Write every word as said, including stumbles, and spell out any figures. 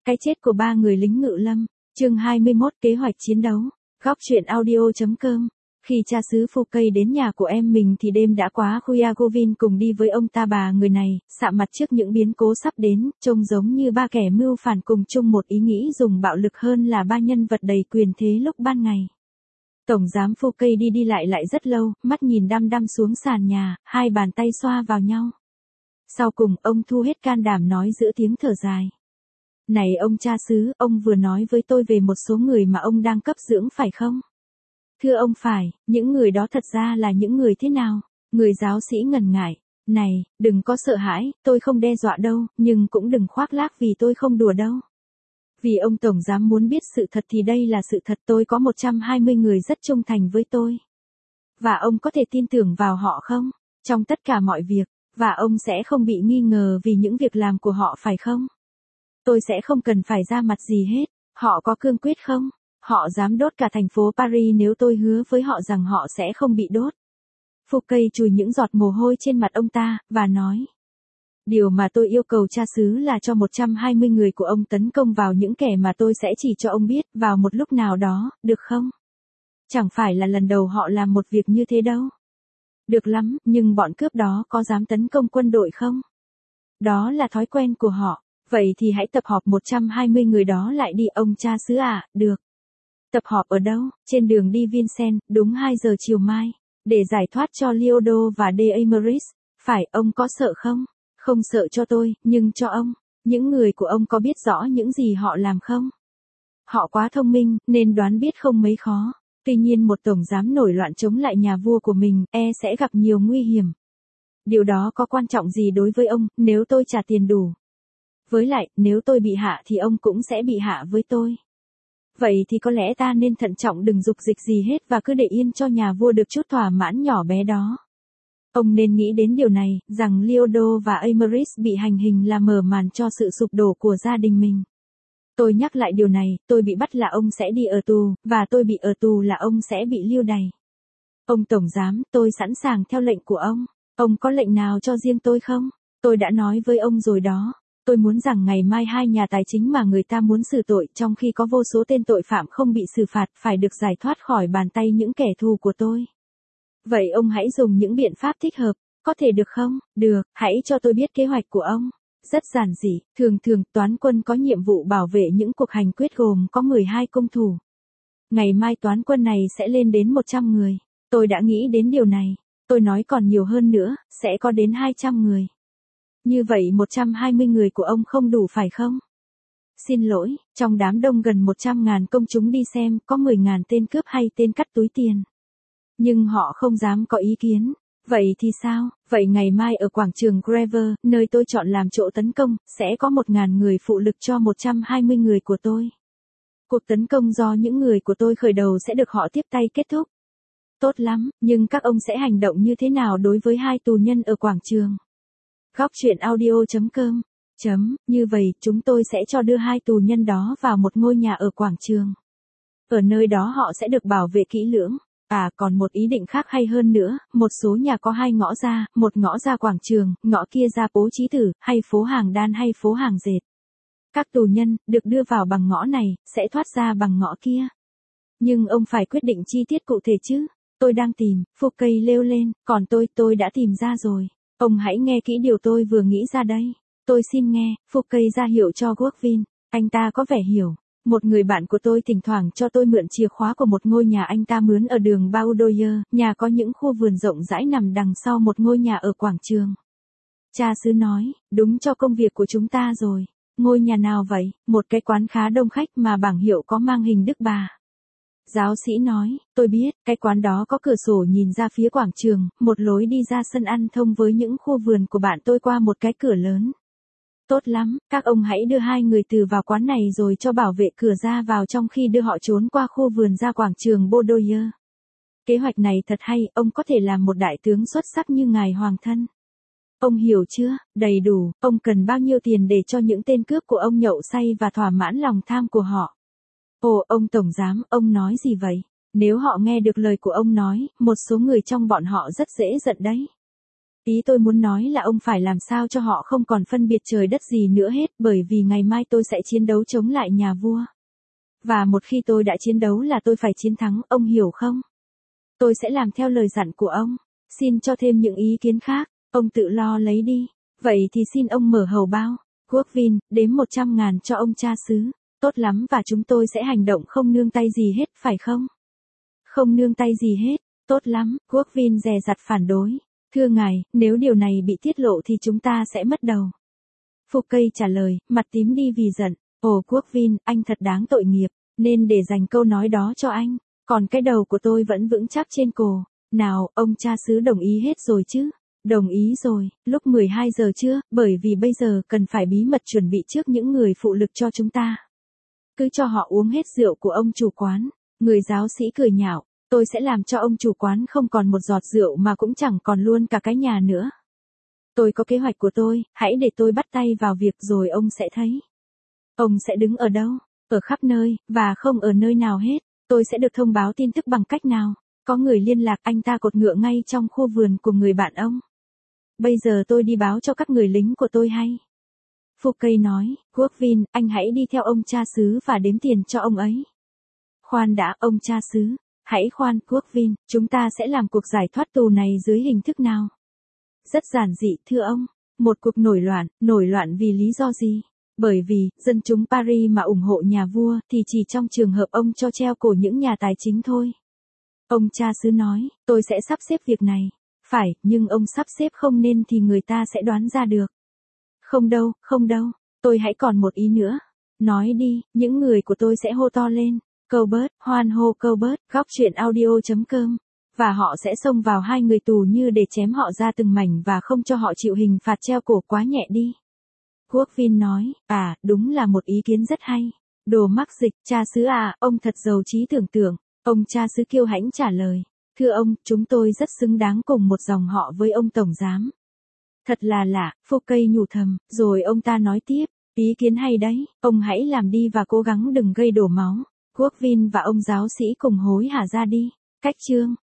Cái chết của ba người lính ngự lâm, chương hai mươi mốt kế hoạch chiến đấu, góc truyện audio.com. Khi cha xứ Phu Cây đến nhà của em mình thì đêm đã quá khuya. Govin cùng đi với ông ta bà người này, sạm mặt trước những biến cố sắp đến, trông giống như ba kẻ mưu phản cùng chung một ý nghĩ dùng bạo lực hơn là ba nhân vật đầy quyền thế lúc ban ngày. Tổng giám Phu Cây đi đi lại lại rất lâu, mắt nhìn đăm đăm xuống sàn nhà, hai bàn tay xoa vào nhau. Sau cùng, ông thu hết can đảm nói giữa tiếng thở dài. Này ông cha xứ, ông vừa nói với tôi về một số người mà ông đang cấp dưỡng phải không? Thưa ông phải, những người đó thật ra là những người thế nào? Người giáo sĩ ngần ngại. Này, đừng có sợ hãi, tôi không đe dọa đâu, nhưng cũng đừng khoác lác vì tôi không đùa đâu. Vì ông Tổng Giám muốn biết sự thật thì đây là sự thật, tôi có một trăm hai mươi người rất trung thành với tôi. Và ông có thể tin tưởng vào họ không? Trong tất cả mọi việc, và ông sẽ không bị nghi ngờ vì những việc làm của họ phải không? Tôi sẽ không cần phải ra mặt gì hết. Họ có cương quyết không? Họ dám đốt cả thành phố Paris nếu tôi hứa với họ rằng họ sẽ không bị đốt. Phu Cây chùi những giọt mồ hôi trên mặt ông ta, và nói. Điều mà tôi yêu cầu cha xứ là cho một trăm hai mươi người của ông tấn công vào những kẻ mà tôi sẽ chỉ cho ông biết vào một lúc nào đó, được không? Chẳng phải là lần đầu họ làm một việc như thế đâu. Được lắm, nhưng bọn cướp đó có dám tấn công quân đội không? Đó là thói quen của họ. Vậy thì hãy tập hợp một trăm hai mươi người đó lại đi ông cha xứ à, được. Tập họp ở đâu? Trên đường đi Vincennes, đúng hai giờ chiều mai. Để giải thoát cho Leodo và De Emeris. Phải, ông có sợ không? Không sợ cho tôi, nhưng cho ông. Những người của ông có biết rõ những gì họ làm không? Họ quá thông minh, nên đoán biết không mấy khó. Tuy nhiên một tổng giám nổi loạn chống lại nhà vua của mình, e sẽ gặp nhiều nguy hiểm. Điều đó có quan trọng gì đối với ông, nếu tôi trả tiền đủ? Với lại, nếu tôi bị hạ thì ông cũng sẽ bị hạ với tôi. Vậy thì có lẽ ta nên thận trọng đừng dục dịch gì hết và cứ để yên cho nhà vua được chút thỏa mãn nhỏ bé đó. Ông nên nghĩ đến điều này, rằng Leodo và Emeris bị hành hình là mở màn cho sự sụp đổ của gia đình mình. Tôi nhắc lại điều này, tôi bị bắt là ông sẽ đi ở tù, và tôi bị ở tù là ông sẽ bị lưu đày. Ông Tổng Giám, tôi sẵn sàng theo lệnh của ông. Ông có lệnh nào cho riêng tôi không? Tôi đã nói với ông rồi đó. Tôi muốn rằng ngày mai hai nhà tài chính mà người ta muốn xử tội trong khi có vô số tên tội phạm không bị xử phạt phải được giải thoát khỏi bàn tay những kẻ thù của tôi. Vậy ông hãy dùng những biện pháp thích hợp, có thể được không? Được, hãy cho tôi biết kế hoạch của ông. Rất giản dị, thường thường toán quân có nhiệm vụ bảo vệ những cuộc hành quyết gồm có mười hai cung thủ. Ngày mai toán quân này sẽ lên đến một trăm người. Tôi đã nghĩ đến điều này. Tôi nói còn nhiều hơn nữa, sẽ có đến hai trăm người. Như vậy một trăm hai mươi người của ông không đủ phải không? Xin lỗi, trong đám đông gần một trăm ngàn công chúng đi xem có mười ngàn tên cướp hay tên cắt túi tiền. Nhưng họ không dám có ý kiến. Vậy thì sao? Vậy ngày mai ở quảng trường Grève, nơi tôi chọn làm chỗ tấn công, sẽ có một ngàn người phụ lực cho một trăm hai mươi người của tôi. Cuộc tấn công do những người của tôi khởi đầu sẽ được họ tiếp tay kết thúc. Tốt lắm, nhưng các ông sẽ hành động như thế nào đối với hai tù nhân ở quảng trường? Góc truyện audio.com. Chấm, như vậy chúng tôi sẽ cho đưa hai tù nhân đó vào một ngôi nhà ở quảng trường. Ở nơi đó họ sẽ được bảo vệ kỹ lưỡng. À còn một ý định khác hay hơn nữa, một số nhà có hai ngõ ra, một ngõ ra quảng trường, ngõ kia ra phố Chí Tử, hay phố Hàng Đan hay phố Hàng Dệt. Các tù nhân, được đưa vào bằng ngõ này, sẽ thoát ra bằng ngõ kia. Nhưng ông phải quyết định chi tiết cụ thể chứ. Tôi đang tìm, Phu Cây lêu lên, còn tôi, tôi đã tìm ra rồi. Ông hãy nghe kỹ điều tôi vừa nghĩ ra đây. Tôi xin nghe, Phu Cây ra hiệu cho Govin. Anh ta có vẻ hiểu. Một người bạn của tôi thỉnh thoảng cho tôi mượn chìa khóa của một ngôi nhà anh ta mướn ở đường Baudoyer, nhà có những khu vườn rộng rãi nằm đằng sau một ngôi nhà ở quảng trường. Cha xứ nói, đúng cho công việc của chúng ta rồi. Ngôi nhà nào vậy? Một cái quán khá đông khách mà bảng hiệu có mang hình Đức Bà. Giáo sĩ nói, tôi biết, cái quán đó có cửa sổ nhìn ra phía quảng trường, một lối đi ra sân ăn thông với những khu vườn của bạn tôi qua một cái cửa lớn. Tốt lắm, các ông hãy đưa hai người từ vào quán này rồi cho bảo vệ cửa ra vào trong khi đưa họ trốn qua khu vườn ra quảng trường Baudoyer. Kế hoạch này thật hay, ông có thể làm một đại tướng xuất sắc như ngài hoàng thân. Ông hiểu chưa? Đầy đủ, ông cần bao nhiêu tiền để cho những tên cướp của ông nhậu say và thỏa mãn lòng tham của họ? Ồ, ông Tổng Giám, ông nói gì vậy? Nếu họ nghe được lời của ông nói, một số người trong bọn họ rất dễ giận đấy. Ý tôi muốn nói là ông phải làm sao cho họ không còn phân biệt trời đất gì nữa hết, bởi vì ngày mai tôi sẽ chiến đấu chống lại nhà vua. Và một khi tôi đã chiến đấu là tôi phải chiến thắng, ông hiểu không? Tôi sẽ làm theo lời dặn của ông. Xin cho thêm những ý kiến khác, ông tự lo lấy đi. Vậy thì xin ông mở hầu bao. Quốc Vin, đếm một trăm ngàn cho ông cha xứ. Tốt lắm, và chúng tôi sẽ hành động không nương tay gì hết, phải không? Không nương tay gì hết, tốt lắm. Quốc Vin dè dặt phản đối. Thưa ngài, nếu điều này bị tiết lộ thì chúng ta sẽ mất đầu. Phục Cây trả lời, mặt tím đi vì giận. Ồ Quốc Vin, anh thật đáng tội nghiệp, nên để dành câu nói đó cho anh. Còn cái đầu của tôi vẫn vững chắc trên cổ. Nào, ông cha xứ đồng ý hết rồi chứ? Đồng ý rồi, lúc mười hai giờ trưa, bởi vì bây giờ cần phải bí mật chuẩn bị trước những người phụ lực cho chúng ta. Cứ cho họ uống hết rượu của ông chủ quán. Người giáo sĩ cười nhạo, tôi sẽ làm cho ông chủ quán không còn một giọt rượu mà cũng chẳng còn luôn cả cái nhà nữa. Tôi có kế hoạch của tôi, hãy để tôi bắt tay vào việc rồi ông sẽ thấy. Ông sẽ đứng ở đâu? Ở khắp nơi, và không ở nơi nào hết. Tôi sẽ được thông báo tin tức bằng cách nào? Có người liên lạc, anh ta cột ngựa ngay trong khu vườn của người bạn ông. Bây giờ tôi đi báo cho các người lính của tôi hay. Phục Cây nói, Quốc Vin, anh hãy đi theo ông cha xứ và đếm tiền cho ông ấy. Khoan đã, ông cha xứ. Hãy khoan, Quốc Vin, chúng ta sẽ làm cuộc giải thoát tù này dưới hình thức nào? Rất giản dị, thưa ông. Một cuộc nổi loạn, nổi loạn vì lý do gì? Bởi vì, dân chúng Paris mà ủng hộ nhà vua thì chỉ trong trường hợp ông cho treo cổ những nhà tài chính thôi. Ông cha xứ nói, tôi sẽ sắp xếp việc này. Phải, nhưng ông sắp xếp không nên thì người ta sẽ đoán ra được. Không đâu, không đâu, tôi hãy còn một ý nữa. Nói đi, những người của tôi sẽ hô to lên. Colbert, hoan hô Colbert, góc truyện audio chấm com. Và họ sẽ xông vào hai người tù như để chém họ ra từng mảnh và không cho họ chịu hình phạt treo cổ quá nhẹ đi. Quốc Vin nói, à, đúng là một ý kiến rất hay. Đồ mắc dịch, cha xứ à, ông thật giàu trí tưởng tượng. Ông cha xứ kiêu hãnh trả lời, thưa ông, chúng tôi rất xứng đáng cùng một dòng họ với ông tổng giám. Thật là lạ, Phục Cây nhủ thầm, rồi ông ta nói tiếp, ý kiến hay đấy, ông hãy làm đi và cố gắng đừng gây đổ máu. Quốc Vin và ông giáo sĩ cùng hối hả ra đi. Cách chương